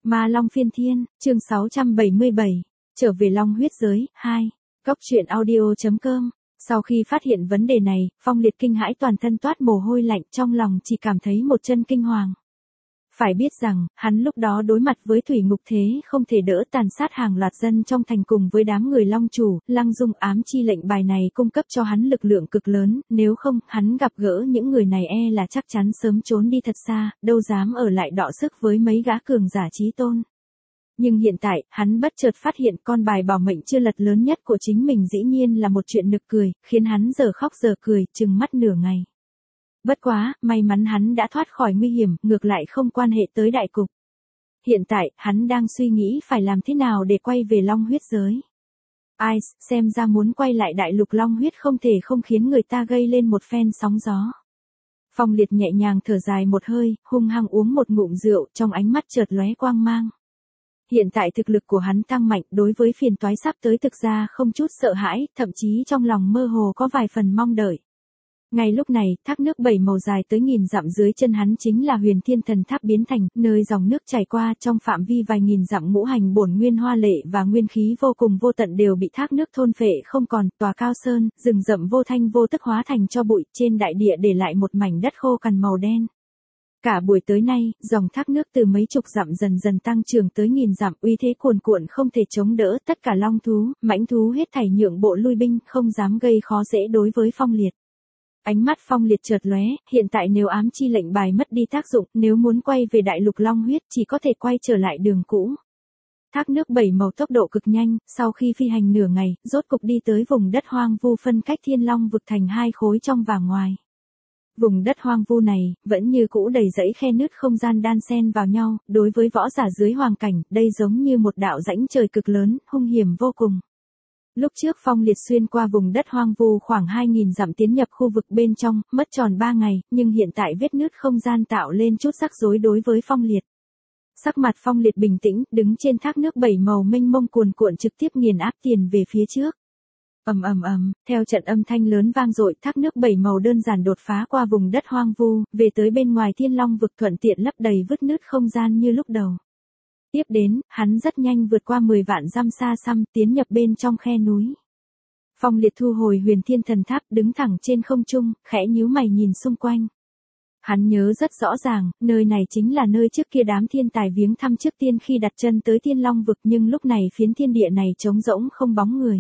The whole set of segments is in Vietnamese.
Ma Long Phiên Thiên, chương 677, trở về Long huyết giới, 2, Cốc truyện audio.com. Sau khi phát hiện vấn đề này, Phong Liệt kinh hãi toàn thân toát mồ hôi lạnh, trong lòng chỉ cảm thấy một chân kinh hoàng. Phải biết rằng, hắn lúc đó đối mặt với thủy ngục thế không thể đỡ tàn sát hàng loạt dân trong thành cùng với đám người Long chủ, Lăng Dung ám chi lệnh bài này cung cấp cho hắn lực lượng cực lớn, nếu không, hắn gặp gỡ những người này là chắc chắn sớm trốn đi thật xa, đâu dám ở lại đọ sức với mấy gã cường giả chí tôn. Nhưng hiện tại, hắn bất chợt phát hiện con bài bảo mệnh chưa lật lớn nhất của chính mình dĩ nhiên là một chuyện nực cười, khiến hắn giờ khóc giờ cười, trừng mắt nửa ngày. Bất quá, may mắn hắn đã thoát khỏi nguy hiểm, ngược lại không quan hệ tới đại cục. Hiện tại, hắn đang suy nghĩ phải làm thế nào để quay về Long huyết giới. Ai, xem ra muốn quay lại đại lục Long huyết không thể không khiến người ta gây lên một phen sóng gió. Phong Liệt nhẹ nhàng thở dài một hơi, hung hăng uống một ngụm rượu, trong ánh mắt chợt lóe quang mang. Hiện tại thực lực của hắn tăng mạnh, đối với phiền toái sắp tới thực ra không chút sợ hãi, thậm chí trong lòng mơ hồ có vài phần mong đợi. Ngay lúc này, thác nước bảy màu dài tới nghìn dặm dưới chân hắn chính là Huyền Thiên Thần Tháp biến thành, nơi dòng nước chảy qua trong phạm vi vài nghìn dặm ngũ hành bổn nguyên hoa lệ và nguyên khí vô cùng vô tận đều bị thác nước thôn phệ không còn, tòa cao sơn, rừng rậm vô thanh vô tức hóa thành cho bụi, trên đại địa để lại một mảnh đất khô cằn màu đen. Cả buổi tới nay, dòng thác nước từ mấy chục dặm dần dần tăng trưởng tới nghìn dặm, uy thế cuồn cuộn không thể chống đỡ, tất cả long thú, mãnh thú hết thảy nhượng bộ lui binh, không dám gây khó dễ đối với Phong Liệt. Ánh mắt Phong Liệt chợt lóe, hiện tại nếu ám chi lệnh bài mất đi tác dụng, nếu muốn quay về đại lục Long huyết chỉ có thể quay trở lại đường cũ. Thác nước bảy màu tốc độ cực nhanh, sau khi phi hành nửa ngày, rốt cục đi tới vùng đất hoang vu phân cách Thiên Long vực thành hai khối trong và ngoài. Vùng đất hoang vu này, vẫn như cũ đầy rẫy khe nứt không gian đan xen vào nhau, đối với võ giả dưới hoàng cảnh, đây giống như một đạo rãnh trời cực lớn, hung hiểm vô cùng. Lúc trước Phong Liệt xuyên qua vùng đất hoang vu khoảng 2.000 dặm tiến nhập khu vực bên trong, mất tròn 3 ngày, nhưng hiện tại vết nứt không gian tạo lên chút rắc rối đối với Phong Liệt. Sắc mặt Phong Liệt bình tĩnh, đứng trên thác nước bảy màu mênh mông cuồn cuộn trực tiếp nghiền áp tiền về phía trước. Ầm ầm ầm, theo trận âm thanh lớn vang dội, thác nước bảy màu đơn giản đột phá qua vùng đất hoang vu, về tới bên ngoài Thiên Long vực thuận tiện lấp đầy vết nứt không gian như lúc đầu. Tiếp đến, hắn rất nhanh vượt qua 10 vạn dặm xa xăm, tiến nhập bên trong khe núi. Phong Liệt thu hồi Huyền Thiên Thần Tháp, đứng thẳng trên không trung, khẽ nhíu mày nhìn xung quanh. Hắn nhớ rất rõ ràng, nơi này chính là nơi trước kia đám thiên tài viếng thăm trước tiên khi đặt chân tới Thiên Long vực, nhưng lúc này phiến thiên địa này trống rỗng không bóng người.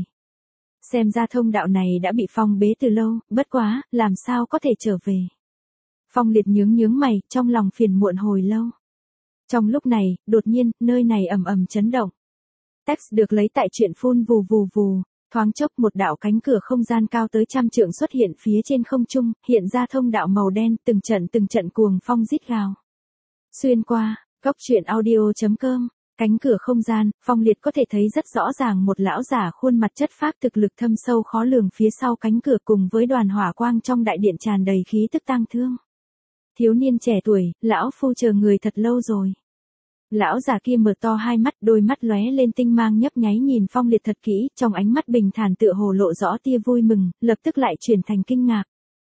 Xem ra thông đạo này đã bị phong bế từ lâu, bất quá, làm sao có thể trở về. Phong Liệt nhướng mày, trong lòng phiền muộn hồi lâu. Trong lúc này, đột nhiên, nơi này ầm ầm chấn động. Text được lấy tại truyện phun vù vù vù, thoáng chốc một đạo cánh cửa không gian cao tới 100 trượng xuất hiện phía trên không trung, hiện ra thông đạo màu đen, từng trận cuồng phong rít gào. Xuyên qua, Cốc truyện audio.com, cánh cửa không gian, Phong Liệt có thể thấy rất rõ ràng một lão giả khuôn mặt chất phác thực lực thâm sâu khó lường phía sau cánh cửa cùng với đoàn hỏa quang trong đại điện tràn đầy khí tức tang thương. Thiếu niên trẻ tuổi, lão phu chờ người thật lâu rồi. Lão già kia mở to hai mắt, đôi mắt lóe lên tinh mang nhấp nháy nhìn Phong Liệt thật kỹ, trong ánh mắt bình thản tựa hồ lộ rõ tia vui mừng, lập tức lại chuyển thành kinh ngạc.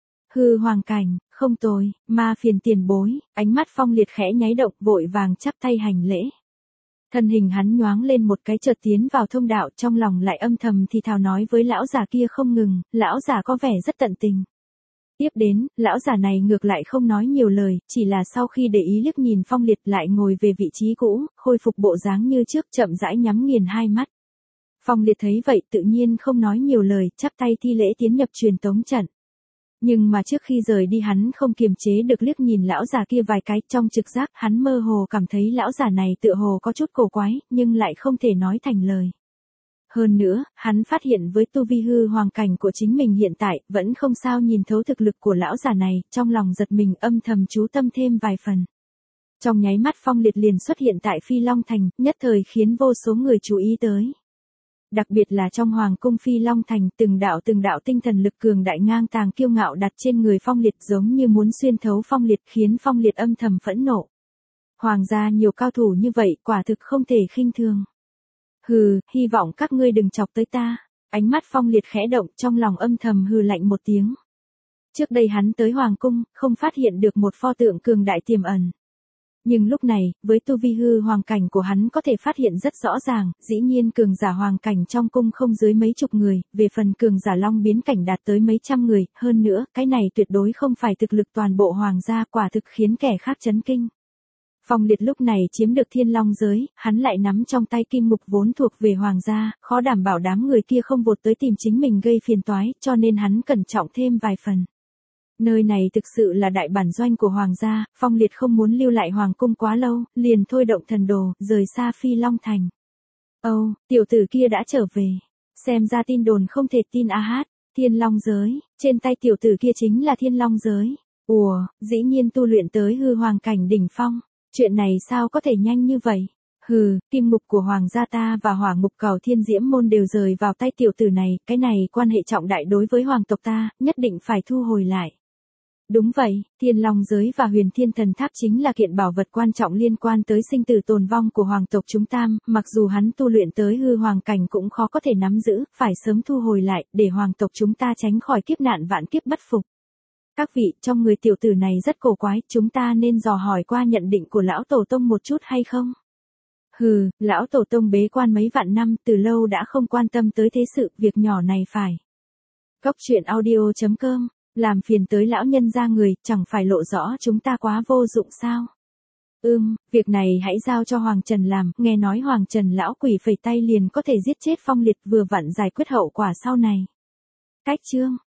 Hư hoàng cảnh, không tồi, ma phiền tiền bối, ánh mắt Phong Liệt khẽ nháy động, vội vàng chắp tay hành lễ. Thân hình hắn nhoáng lên một cái chợt tiến vào thông đạo, trong lòng lại âm thầm thì thào nói với lão già kia không ngừng, lão già có vẻ rất tận tình. Tiếp đến, lão già này ngược lại không nói nhiều lời, chỉ là sau khi để ý liếc nhìn Phong Liệt lại ngồi về vị trí cũ, khôi phục bộ dáng như trước, chậm rãi nhắm nghiền hai mắt. Phong Liệt thấy vậy tự nhiên không nói nhiều lời, chắp tay thi lễ tiến nhập truyền tống trận. Nhưng mà trước khi rời đi hắn không kiềm chế được liếc nhìn lão già kia vài cái, trong trực giác hắn mơ hồ cảm thấy lão già này tựa hồ có chút cổ quái, nhưng lại không thể nói thành lời. Hơn nữa, hắn phát hiện với tu vi hư hoàng cảnh của chính mình hiện tại, vẫn không sao nhìn thấu thực lực của lão già này, trong lòng giật mình âm thầm chú tâm thêm vài phần. Trong nháy mắt Phong Liệt liền xuất hiện tại Phi Long Thành, nhất thời khiến vô số người chú ý tới. Đặc biệt là trong Hoàng cung Phi Long Thành, từng đạo tinh thần lực cường đại ngang tàng kiêu ngạo đặt trên người Phong Liệt giống như muốn xuyên thấu Phong Liệt khiến Phong Liệt âm thầm phẫn nộ. Hoàng gia nhiều cao thủ như vậy quả thực không thể khinh thường. Hừ, hy vọng các ngươi đừng chọc tới ta. Ánh mắt Phong Liệt khẽ động, trong lòng âm thầm hừ lạnh một tiếng. Trước đây hắn tới Hoàng cung, không phát hiện được một pho tượng cường đại tiềm ẩn. Nhưng lúc này, với tu vi hư hoàng cảnh của hắn có thể phát hiện rất rõ ràng, dĩ nhiên cường giả hoàng cảnh trong cung không dưới mấy chục người, về phần cường giả long biến cảnh đạt tới mấy trăm người, hơn nữa, cái này tuyệt đối không phải thực lực toàn bộ hoàng gia, quả thực khiến kẻ khác chấn kinh. Phong Liệt lúc này chiếm được thiên long giới, hắn lại nắm trong tay kim mục vốn thuộc về hoàng gia, khó đảm bảo đám người kia không vụt tới tìm chính mình gây phiền toái, cho nên hắn cẩn trọng thêm vài phần. Nơi này thực sự là đại bản doanh của hoàng gia, Phong Liệt không muốn lưu lại hoàng cung quá lâu, liền thôi động thần đồ, rời xa Phi Long Thành. Âu, tiểu tử kia đã trở về. Xem ra tin đồn không thể tin a hát, thiên long giới, trên tay tiểu tử kia chính là thiên long giới. Ủa, dĩ nhiên tu luyện tới hư hoàng cảnh đỉnh phong. Chuyện này sao có thể nhanh như vậy? Hừ, kim ngục của hoàng gia ta và hỏa ngục cầu thiên diễm môn đều rời vào tay tiểu tử này, cái này quan hệ trọng đại đối với hoàng tộc ta, nhất định phải thu hồi lại. Đúng vậy, thiên long giới và huyền thiên thần tháp chính là kiện bảo vật quan trọng liên quan tới sinh tử tồn vong của hoàng tộc chúng ta, mặc dù hắn tu luyện tới hư hoàng cảnh cũng khó có thể nắm giữ, phải sớm thu hồi lại, để hoàng tộc chúng ta tránh khỏi kiếp nạn vạn kiếp bất phục. Các vị, trong người tiểu tử này rất cổ quái, chúng ta nên dò hỏi qua nhận định của lão tổ tông một chút hay không? Hừ, lão tổ tông bế quan mấy vạn năm, từ lâu đã không quan tâm tới thế sự, việc nhỏ này phải. Cốc truyện audio.com, làm phiền tới lão nhân gia người, chẳng phải lộ rõ chúng ta quá vô dụng sao? Việc này hãy giao cho Hoàng Trần làm, nghe nói Hoàng Trần lão quỷ phẩy tay liền có thể giết chết Phong Liệt, vừa vặn giải quyết hậu quả sau này. Cách chương